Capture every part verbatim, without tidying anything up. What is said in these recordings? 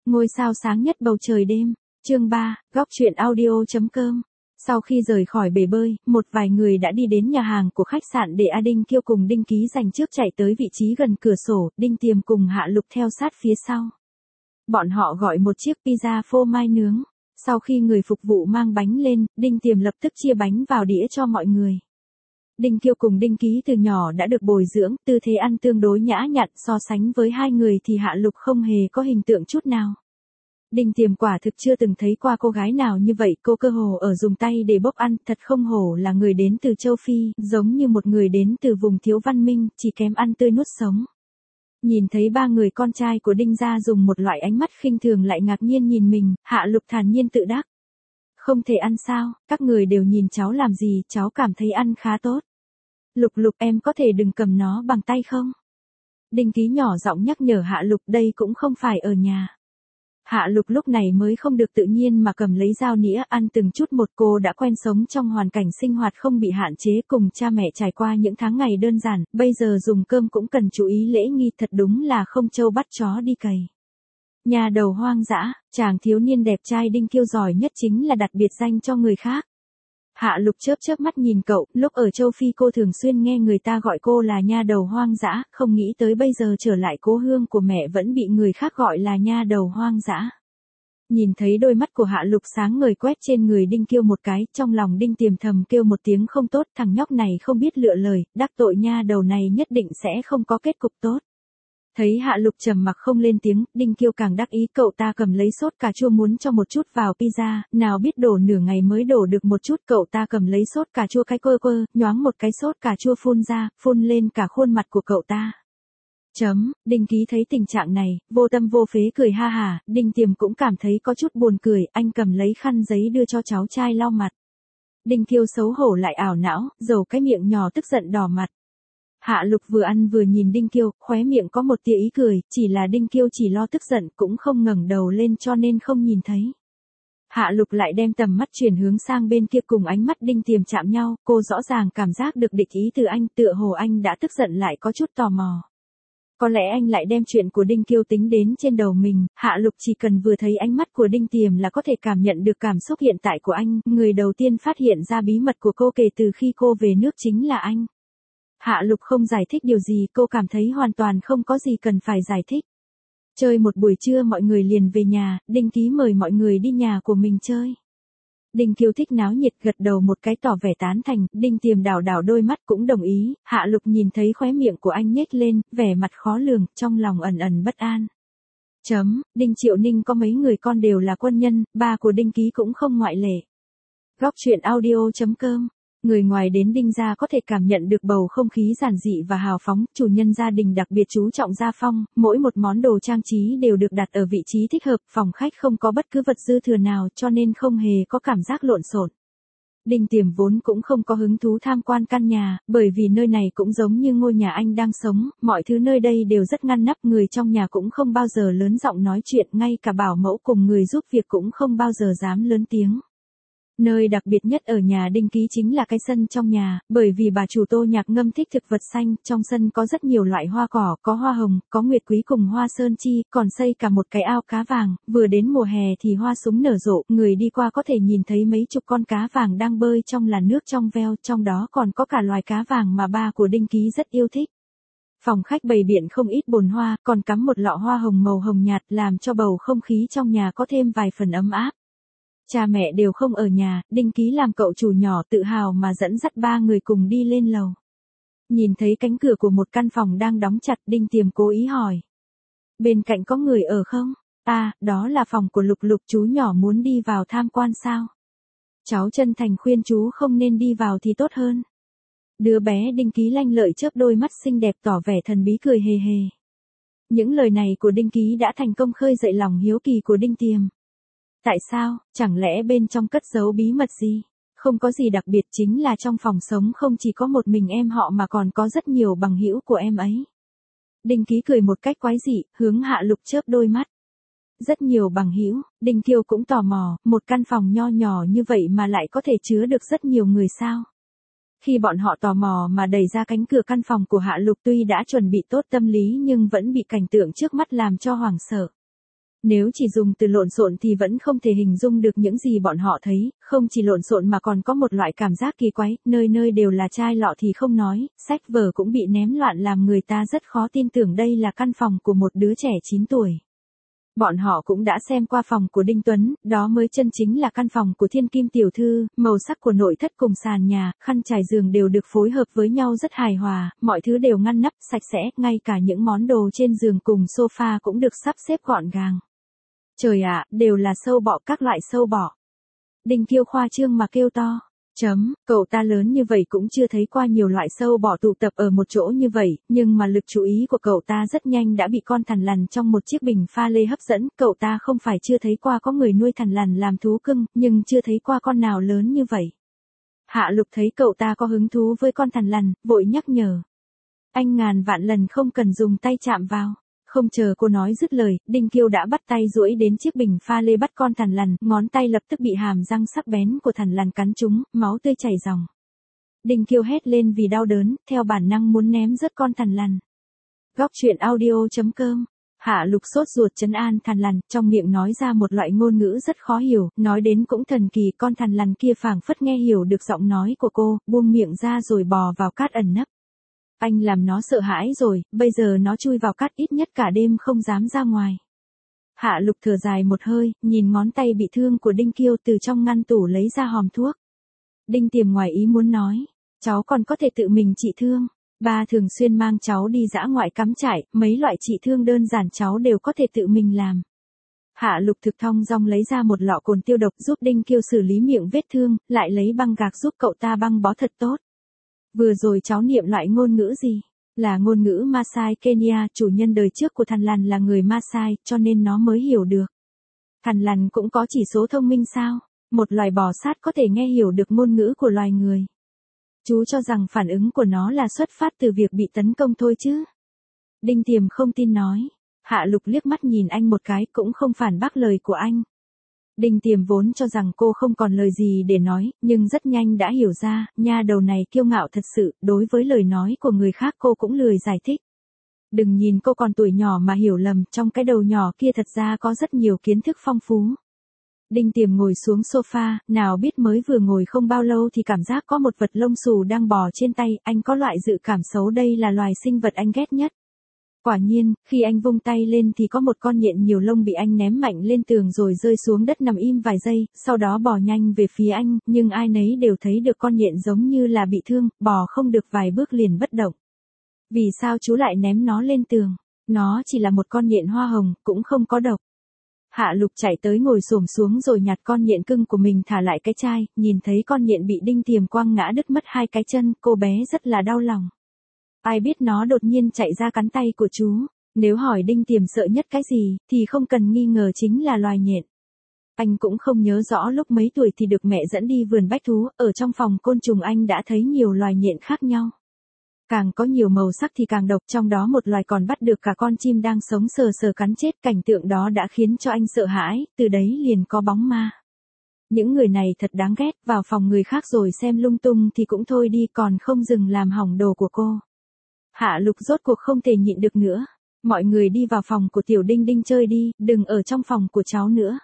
Ngôi sao sáng nhất bầu trời đêm. Chương ba, góc truyện audio.com. Sau khi rời khỏi bể bơi, một vài người đã đi đến nhà hàng của khách sạn để A Đinh Kiêu cùng Đinh Ký giành trước chạy tới vị trí gần cửa sổ, Đinh Tiềm cùng Hạ Lục theo sát phía sau. Bọn họ gọi một chiếc pizza phô mai nướng. Sau khi người phục vụ mang bánh lên, Đinh Tiềm lập tức chia bánh vào đĩa cho mọi người. Đinh Kiêu cùng Đinh Ký từ nhỏ đã được bồi dưỡng, tư thế ăn tương đối nhã nhặn, so sánh với hai người thì Hạ Lục không hề có hình tượng chút nào. Đinh Tiềm quả thực chưa từng thấy qua cô gái nào như vậy, cô cơ hồ ở dùng tay để bốc ăn, thật không hổ là người đến từ châu Phi, giống như một người đến từ vùng thiếu văn minh, chỉ kém ăn tươi nuốt sống. Nhìn thấy ba người con trai của Đinh gia dùng một loại ánh mắt khinh thường lại ngạc nhiên nhìn mình, Hạ Lục thản nhiên tự đắc. Không thể ăn sao, các người đều nhìn cháu làm gì, cháu cảm thấy ăn khá tốt. Lục Lục em có thể đừng cầm nó bằng tay không? Đinh Ký nhỏ giọng nhắc nhở Hạ Lục, đây cũng không phải ở nhà. Hạ Lục lúc này mới không được tự nhiên mà cầm lấy dao nĩa ăn từng chút một. Cô đã quen sống trong hoàn cảnh sinh hoạt không bị hạn chế, cùng cha mẹ trải qua những tháng ngày đơn giản, bây giờ dùng cơm cũng cần chú ý lễ nghi, thật đúng là không trâu bắt chó đi cày. Nhà đầu hoang dã, chàng thiếu niên đẹp trai Đinh Kiêu giỏi nhất chính là đặt biệt danh cho người khác. Hạ Lục chớp chớp mắt nhìn cậu, lúc ở châu Phi cô thường xuyên nghe người ta gọi cô là nha đầu hoang dã, không nghĩ tới bây giờ trở lại cố hương của mẹ vẫn bị người khác gọi là nha đầu hoang dã. Nhìn thấy đôi mắt của Hạ Lục sáng ngời quét trên người Đinh Kiêu một cái, trong lòng Đinh Tiềm thầm kêu một tiếng không tốt, thằng nhóc này không biết lựa lời, đắc tội nha đầu này nhất định sẽ không có kết cục tốt. Thấy Hạ Lục trầm mặc không lên tiếng, Đinh Kiêu càng đắc ý, cậu ta cầm lấy sốt cà chua muốn cho một chút vào pizza, nào biết đổ nửa ngày mới đổ được một chút, cậu ta cầm lấy sốt cà chua cái quơ quơ, nhoáng một cái sốt cà chua phun ra, phun lên cả khuôn mặt của cậu ta. Chấm, Đinh Ký thấy tình trạng này, vô tâm vô phế cười ha hả, Đinh Tiềm cũng cảm thấy có chút buồn cười, anh cầm lấy khăn giấy đưa cho cháu trai lau mặt. Đinh Kiêu xấu hổ lại ảo não, dầu cái miệng nhỏ tức giận đỏ mặt. Hạ Lục vừa ăn vừa nhìn Đinh Kiêu, khóe miệng có một tia ý cười, chỉ là Đinh Kiêu chỉ lo tức giận cũng không ngẩng đầu lên cho nên không nhìn thấy. Hạ Lục lại đem tầm mắt chuyển hướng sang bên kia, cùng ánh mắt Đinh Tiềm chạm nhau, cô rõ ràng cảm giác được địch ý từ anh, tựa hồ anh đã tức giận lại có chút tò mò. Có lẽ anh lại đem chuyện của Đinh Kiêu tính đến trên đầu mình, Hạ Lục chỉ cần vừa thấy ánh mắt của Đinh Tiềm là có thể cảm nhận được cảm xúc hiện tại của anh, người đầu tiên phát hiện ra bí mật của cô kể từ khi cô về nước chính là anh. Hạ Lục không giải thích điều gì, cô cảm thấy hoàn toàn không có gì cần phải giải thích. Chơi một buổi trưa mọi người liền về nhà, Đinh Ký mời mọi người đi nhà của mình chơi. Đinh Kiêu thích náo nhiệt gật đầu một cái tỏ vẻ tán thành, Đinh Tiềm đảo đảo đôi mắt cũng đồng ý, Hạ Lục nhìn thấy khóe miệng của anh nhếch lên, vẻ mặt khó lường, trong lòng ẩn ẩn bất an. Chấm, Đinh Triệu Ninh có mấy người con đều là quân nhân, ba của Đinh Ký cũng không ngoại lệ. Góc truyện audio.com. Người ngoài đến Đinh gia có thể cảm nhận được bầu không khí giản dị và hào phóng, chủ nhân gia đình đặc biệt chú trọng gia phong, mỗi một món đồ trang trí đều được đặt ở vị trí thích hợp, phòng khách không có bất cứ vật dư thừa nào cho nên không hề có cảm giác lộn xộn. Đinh Tiềm vốn cũng không có hứng thú tham quan căn nhà, bởi vì nơi này cũng giống như ngôi nhà anh đang sống, mọi thứ nơi đây đều rất ngăn nắp, người trong nhà cũng không bao giờ lớn giọng nói chuyện, ngay cả bảo mẫu cùng người giúp việc cũng không bao giờ dám lớn tiếng. Nơi đặc biệt nhất ở nhà Đinh Ký chính là cái sân trong nhà, bởi vì bà chủ Tô Nhạc Ngâm thích thực vật xanh, trong sân có rất nhiều loại hoa cỏ, có hoa hồng, có nguyệt quý cùng hoa sơn chi, còn xây cả một cái ao cá vàng, vừa đến mùa hè thì hoa súng nở rộ, người đi qua có thể nhìn thấy mấy chục con cá vàng đang bơi trong làn nước trong veo, trong đó còn có cả loài cá vàng mà ba của Đinh Ký rất yêu thích. Phòng khách bày biện không ít bồn hoa, còn cắm một lọ hoa hồng màu hồng nhạt làm cho bầu không khí trong nhà có thêm vài phần ấm áp. Cha mẹ đều không ở nhà, Đinh Ký làm cậu chủ nhỏ tự hào mà dẫn dắt ba người cùng đi lên lầu. Nhìn thấy cánh cửa của một căn phòng đang đóng chặt, Đinh Tiềm cố ý hỏi. Bên cạnh có người ở không? À, đó là phòng của Lục Lục, chú nhỏ muốn đi vào tham quan sao? Cháu chân thành khuyên chú không nên đi vào thì tốt hơn. Đứa bé Đinh Ký lanh lợi chớp đôi mắt xinh đẹp tỏ vẻ thần bí cười hề hề. Những lời này của Đinh Ký đã thành công khơi dậy lòng hiếu kỳ của Đinh Tiềm. Tại sao, chẳng lẽ bên trong cất giấu bí mật gì? Không có gì đặc biệt, chính là trong phòng sống không chỉ có một mình em họ mà còn có rất nhiều bằng hữu của em ấy. Đinh Ký cười một cách quái dị, hướng Hạ Lục chớp đôi mắt. Rất nhiều bằng hữu, Đinh Kiêu cũng tò mò, một căn phòng nho nhỏ như vậy mà lại có thể chứa được rất nhiều người sao? Khi bọn họ tò mò mà đẩy ra cánh cửa căn phòng của Hạ Lục, tuy đã chuẩn bị tốt tâm lý nhưng vẫn bị cảnh tượng trước mắt làm cho hoảng sợ. Nếu chỉ dùng từ lộn xộn thì vẫn không thể hình dung được những gì bọn họ thấy, không chỉ lộn xộn mà còn có một loại cảm giác kỳ quái, nơi nơi đều là chai lọ thì không nói, sách vở cũng bị ném loạn làm người ta rất khó tin tưởng đây là căn phòng của một đứa trẻ chín tuổi. Bọn họ cũng đã xem qua phòng của Đinh Tuấn, đó mới chân chính là căn phòng của Thiên Kim tiểu thư, màu sắc của nội thất cùng sàn nhà, khăn trải giường đều được phối hợp với nhau rất hài hòa, mọi thứ đều ngăn nắp, sạch sẽ, ngay cả những món đồ trên giường cùng sofa cũng được sắp xếp gọn gàng. Trời ạ, đều là sâu bọ, các loại sâu bọ. Đinh Kiêu khoa trương mà kêu to. Chấm, cậu ta lớn như vậy cũng chưa thấy qua nhiều loại sâu bọ tụ tập ở một chỗ như vậy, nhưng mà lực chú ý của cậu ta rất nhanh đã bị con thằn lằn trong một chiếc bình pha lê hấp dẫn, cậu ta không phải chưa thấy qua có người nuôi thằn lằn làm thú cưng, nhưng chưa thấy qua con nào lớn như vậy. Hạ Lục thấy cậu ta có hứng thú với con thằn lằn, vội nhắc nhở. Anh ngàn vạn lần không cần dùng tay chạm vào. Không chờ cô nói dứt lời, Đinh Kiêu đã bắt tay duỗi đến chiếc bình pha lê bắt con thằn lằn, ngón tay lập tức bị hàm răng sắc bén của thằn lằn cắn trúng, máu tươi chảy ròng. Đinh Kiêu hét lên vì đau đớn, theo bản năng muốn ném rớt con thằn lằn. Góc truyện audio chấm com. Hạ Lục sốt ruột trấn an thằn lằn, trong miệng nói ra một loại ngôn ngữ rất khó hiểu, nói đến cũng thần kỳ, con thằn lằn kia phảng phất nghe hiểu được giọng nói của cô, buông miệng ra rồi bò vào cát ẩn nấp. Anh làm nó sợ hãi rồi, bây giờ nó chui vào cát ít nhất cả đêm không dám ra ngoài. Hạ Lục thở dài một hơi, nhìn ngón tay bị thương của Đinh Kiêu từ trong ngăn tủ lấy ra hòm thuốc. Đinh Tiềm ngoài ý muốn nói, cháu còn có thể tự mình trị thương. Ba thường xuyên mang cháu đi dã ngoại cắm trại, mấy loại trị thương đơn giản cháu đều có thể tự mình làm. Hạ Lục thực thong dong lấy ra một lọ cồn tiêu độc giúp Đinh Kiêu xử lý miệng vết thương, lại lấy băng gạc giúp cậu ta băng bó thật tốt. Vừa rồi cháu niệm loại ngôn ngữ gì? Là ngôn ngữ Maasai Kenya, chủ nhân đời trước của thằn lằn là người Maasai, cho nên nó mới hiểu được. Thằn lằn cũng có chỉ số thông minh sao? Một loài bò sát có thể nghe hiểu được ngôn ngữ của loài người. Chú cho rằng phản ứng của nó là xuất phát từ việc bị tấn công thôi chứ? Đinh Tiềm không tin nói. Hạ Lục liếc mắt nhìn anh một cái cũng không phản bác lời của anh. Đinh Tiềm vốn cho rằng cô không còn lời gì để nói, nhưng rất nhanh đã hiểu ra, nha đầu này kiêu ngạo thật sự, đối với lời nói của người khác cô cũng lười giải thích. Đừng nhìn cô còn tuổi nhỏ mà hiểu lầm, trong cái đầu nhỏ kia thật ra có rất nhiều kiến thức phong phú. Đinh Tiềm ngồi xuống sofa, nào biết mới vừa ngồi không bao lâu thì cảm giác có một vật lông xù đang bò trên tay, anh có loại dự cảm xấu đây là loài sinh vật anh ghét nhất. Quả nhiên, khi anh vung tay lên thì có một con nhện nhiều lông bị anh ném mạnh lên tường rồi rơi xuống đất nằm im vài giây, sau đó bò nhanh về phía anh, nhưng ai nấy đều thấy được con nhện giống như là bị thương, bò không được vài bước liền bất động. Vì sao chú lại ném nó lên tường? Nó chỉ là một con nhện hoa hồng, cũng không có độc. Hạ Lục chạy tới ngồi xổm xuống rồi nhặt con nhện cưng của mình thả lại cái chai, nhìn thấy con nhện bị Đinh Tiềm quăng ngã đứt mất hai cái chân, cô bé rất là đau lòng. Ai biết nó đột nhiên chạy ra cắn tay của chú, nếu hỏi Đinh Tiềm sợ nhất cái gì, thì không cần nghi ngờ chính là loài nhện. Anh cũng không nhớ rõ lúc mấy tuổi thì được mẹ dẫn đi vườn bách thú, ở trong phòng côn trùng anh đã thấy nhiều loài nhện khác nhau. Càng có nhiều màu sắc thì càng độc, trong đó một loài còn bắt được cả con chim đang sống sờ sờ cắn chết, cảnh tượng đó đã khiến cho anh sợ hãi, từ đấy liền có bóng ma. Những người này thật đáng ghét, vào phòng người khác rồi xem lung tung thì cũng thôi đi, còn không dừng làm hỏng đồ của cô. Hạ Lục rốt cuộc không thể nhịn được nữa. Mọi người đi vào phòng của Tiểu Đinh Đinh chơi đi, đừng ở trong phòng của cháu nữa.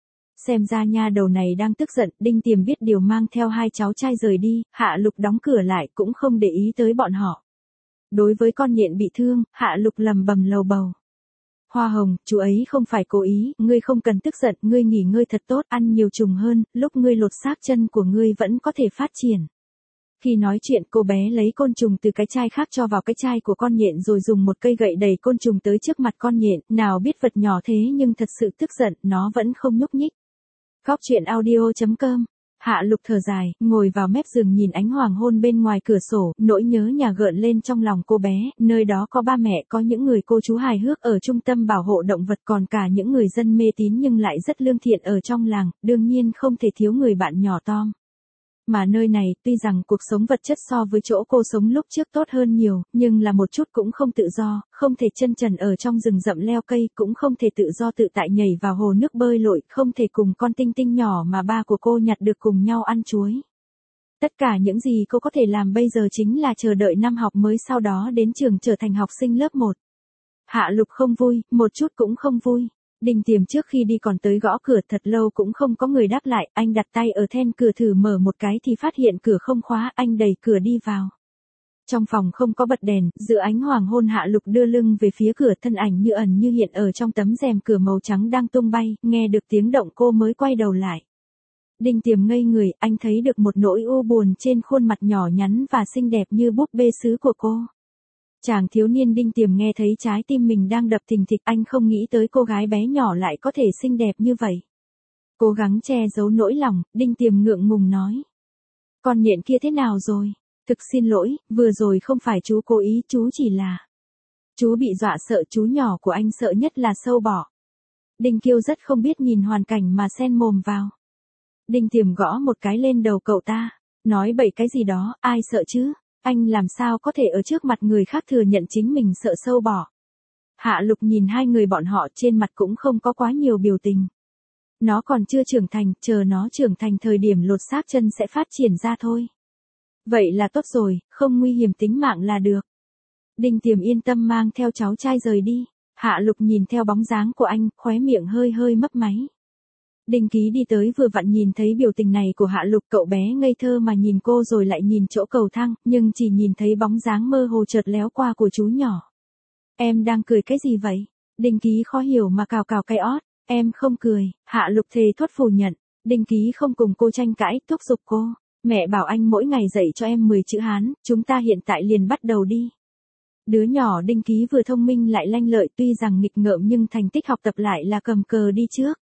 Xem ra nha đầu này đang tức giận, Đinh Tiềm biết điều mang theo hai cháu trai rời đi, Hạ Lục đóng cửa lại cũng không để ý tới bọn họ. Đối với con nhện bị thương, Hạ Lục lầm bầm lầu bầu. Hoa Hồng, chú ấy không phải cố ý, ngươi không cần tức giận, ngươi nghỉ ngơi thật tốt, ăn nhiều trùng hơn, lúc ngươi lột xác chân của ngươi vẫn có thể phát triển. Khi nói chuyện cô bé lấy côn trùng từ cái chai khác cho vào cái chai của con nhện rồi dùng một cây gậy đẩy côn trùng tới trước mặt con nhện, nào biết vật nhỏ thế nhưng thật sự tức giận, nó vẫn không nhúc nhích. Góc truyện audio chấm com. Hạ Lục thở dài, ngồi vào mép giường nhìn ánh hoàng hôn bên ngoài cửa sổ, nỗi nhớ nhà gợn lên trong lòng cô bé, nơi đó có ba mẹ, có những người cô chú hài hước ở trung tâm bảo hộ động vật, còn cả những người dân mê tín nhưng lại rất lương thiện ở trong làng, đương nhiên không thể thiếu người bạn nhỏ Tom. Mà nơi này, tuy rằng cuộc sống vật chất so với chỗ cô sống lúc trước tốt hơn nhiều, nhưng là một chút cũng không tự do, không thể chân trần ở trong rừng rậm leo cây, cũng không thể tự do tự tại nhảy vào hồ nước bơi lội, không thể cùng con tinh tinh nhỏ mà ba của cô nhặt được cùng nhau ăn chuối. Tất cả những gì cô có thể làm bây giờ chính là chờ đợi năm học mới, sau đó đến trường trở thành học sinh lớp một. Hạ Lục không vui, một chút cũng không vui. Đinh Tiềm trước khi đi còn tới gõ cửa thật lâu cũng không có người đáp lại, anh đặt tay ở then cửa thử mở một cái thì phát hiện cửa không khóa, anh đẩy cửa đi vào. Trong phòng không có bật đèn, giữa ánh hoàng hôn Hạ Lục đưa lưng về phía cửa, thân ảnh như ẩn như hiện ở trong tấm rèm cửa màu trắng đang tung bay, nghe được tiếng động cô mới quay đầu lại. Đinh Tiềm ngây người, anh thấy được một nỗi u buồn trên khuôn mặt nhỏ nhắn và xinh đẹp như búp bê sứ của cô. Chàng thiếu niên Đinh Tiềm nghe thấy trái tim mình đang đập thình thịch, anh không nghĩ tới cô gái bé nhỏ lại có thể xinh đẹp như vậy. Cố gắng che giấu nỗi lòng, Đinh Tiềm ngượng ngùng nói. Con nhện kia thế nào rồi? Thực xin lỗi, vừa rồi không phải chú cố ý, chú chỉ là... Chú bị dọa sợ, chú nhỏ của anh sợ nhất là sâu bọ. Đinh Kiêu rất không biết nhìn hoàn cảnh mà xen mồm vào. Đinh Tiềm gõ một cái lên đầu cậu ta, nói bậy cái gì đó, ai sợ chứ? Anh làm sao có thể ở trước mặt người khác thừa nhận chính mình sợ sâu bọ. Hạ Lục nhìn hai người bọn họ, trên mặt cũng không có quá nhiều biểu tình. Nó còn chưa trưởng thành, chờ nó trưởng thành thời điểm lột xác chân sẽ phát triển ra thôi. Vậy là tốt rồi, không nguy hiểm tính mạng là được. Đinh Tiềm yên tâm mang theo cháu trai rời đi. Hạ Lục nhìn theo bóng dáng của anh, khóe miệng hơi hơi mấp máy. Đinh Ký đi tới vừa vặn nhìn thấy biểu tình này của Hạ Lục, cậu bé ngây thơ mà nhìn cô rồi lại nhìn chỗ cầu thang, nhưng chỉ nhìn thấy bóng dáng mơ hồ chợt léo qua của chú nhỏ. Em đang cười cái gì vậy? Đinh Ký khó hiểu mà cào cào cái ót. Em không cười. Hạ Lục thề thốt phủ nhận. Đinh Ký không cùng cô tranh cãi, thúc giục cô. Mẹ bảo anh mỗi ngày dạy cho em mười chữ Hán, chúng ta hiện tại liền bắt đầu đi. Đứa nhỏ Đinh Ký vừa thông minh lại lanh lợi, tuy rằng nghịch ngợm nhưng thành tích học tập lại là cầm cờ đi trước.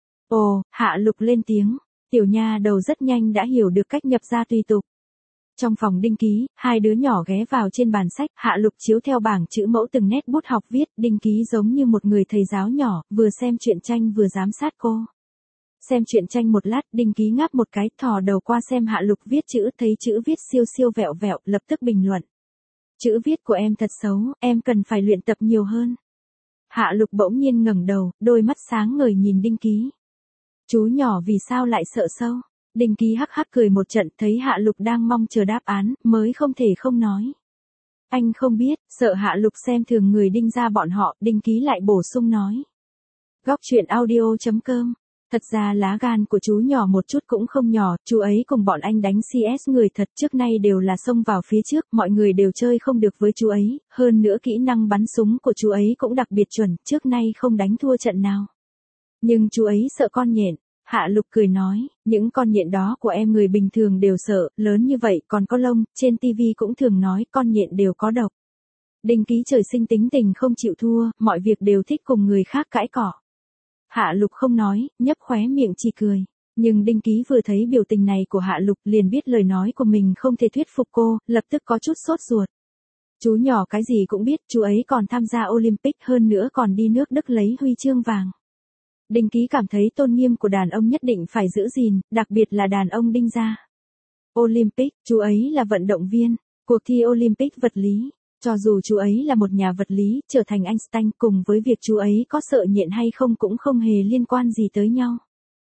Ồ, Hạ Lục lên tiếng, tiểu nha đầu rất nhanh đã hiểu được cách nhập gia tùy tục. Trong phòng Đinh Ký, hai đứa nhỏ ghé vào trên bàn sách, Hạ Lục chiếu theo bảng chữ mẫu từng nét bút học viết, Đinh Ký giống như một người thầy giáo nhỏ, vừa xem truyện tranh vừa giám sát cô. Xem truyện tranh một lát, Đinh Ký ngáp một cái, thò đầu qua xem Hạ Lục viết chữ, thấy chữ viết siêu siêu vẹo vẹo, lập tức bình luận. Chữ viết của em thật xấu, em cần phải luyện tập nhiều hơn. Hạ Lục bỗng nhiên ngẩng đầu, đôi mắt sáng ngời nhìn Đinh Ký. Chú nhỏ vì sao lại sợ sâu? Đinh Ký hắc hắc cười một trận, thấy Hạ Lục đang mong chờ đáp án, mới không thể không nói. Anh không biết, sợ Hạ Lục xem thường người Đinh gia bọn họ, Đinh Ký lại bổ sung nói. Góc truyện audio chấm com. Thật ra lá gan của chú nhỏ một chút cũng không nhỏ, chú ấy cùng bọn anh đánh xê ét người thật, trước nay đều là xông vào phía trước, mọi người đều chơi không được với chú ấy, hơn nữa kỹ năng bắn súng của chú ấy cũng đặc biệt chuẩn, trước nay không đánh thua trận nào. Nhưng chú ấy sợ con nhện. Hạ Lục cười nói, những con nhện đó của em người bình thường đều sợ, lớn như vậy còn có lông, trên tivi cũng thường nói con nhện đều có độc. Đinh Ký trời sinh tính tình không chịu thua, mọi việc đều thích cùng người khác cãi cọ. Hạ Lục không nói, nhấp khóe miệng chỉ cười. Nhưng Đinh Ký vừa thấy biểu tình này của Hạ Lục liền biết lời nói của mình không thể thuyết phục cô, lập tức có chút sốt ruột. Chú nhỏ cái gì cũng biết, chú ấy còn tham gia Olympic, hơn nữa còn đi nước Đức lấy huy chương vàng. Đinh Ký cảm thấy tôn nghiêm của đàn ông nhất định phải giữ gìn, đặc biệt là đàn ông Đinh gia. Olympic, chú ấy là vận động viên, cuộc thi Olympic vật lý. Cho dù chú ấy là một nhà vật lý, trở thành Einstein, cùng với việc chú ấy có sợ nhện hay không cũng không hề liên quan gì tới nhau.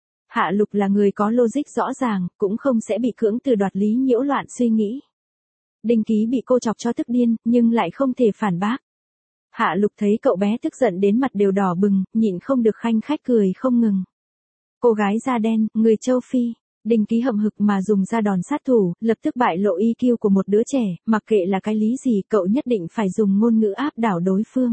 Hạ Lục là người có logic rõ ràng, cũng không sẽ bị cưỡng từ đoạt lý nhiễu loạn suy nghĩ. Đinh Ký bị cô chọc cho tức điên, nhưng lại không thể phản bác. Hạ Lục thấy cậu bé tức giận đến mặt đều đỏ bừng, nhịn không được khanh khách cười không ngừng. Cô gái da đen, người châu Phi. Đinh Ký hậm hực mà dùng ra đòn sát thủ, lập tức bại lộ i kiu của một đứa trẻ, mặc kệ là cái lý gì cậu nhất định phải dùng ngôn ngữ áp đảo đối phương.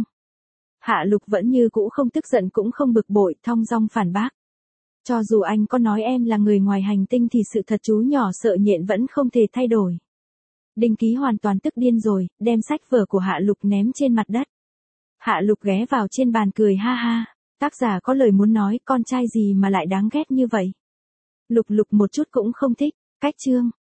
Hạ Lục vẫn như cũ không tức giận cũng không bực bội, thong dong phản bác. Cho dù anh có nói em là người ngoài hành tinh thì sự thật chú nhỏ sợ nhện vẫn không thể thay đổi. Đinh Ký hoàn toàn tức điên rồi, đem sách vở của Hạ Lục ném trên mặt đất. Hạ Lục ghé vào trên bàn cười ha ha, tác giả có lời muốn nói, con trai gì mà lại đáng ghét như vậy. Lục Lục một chút cũng không thích, cách chương.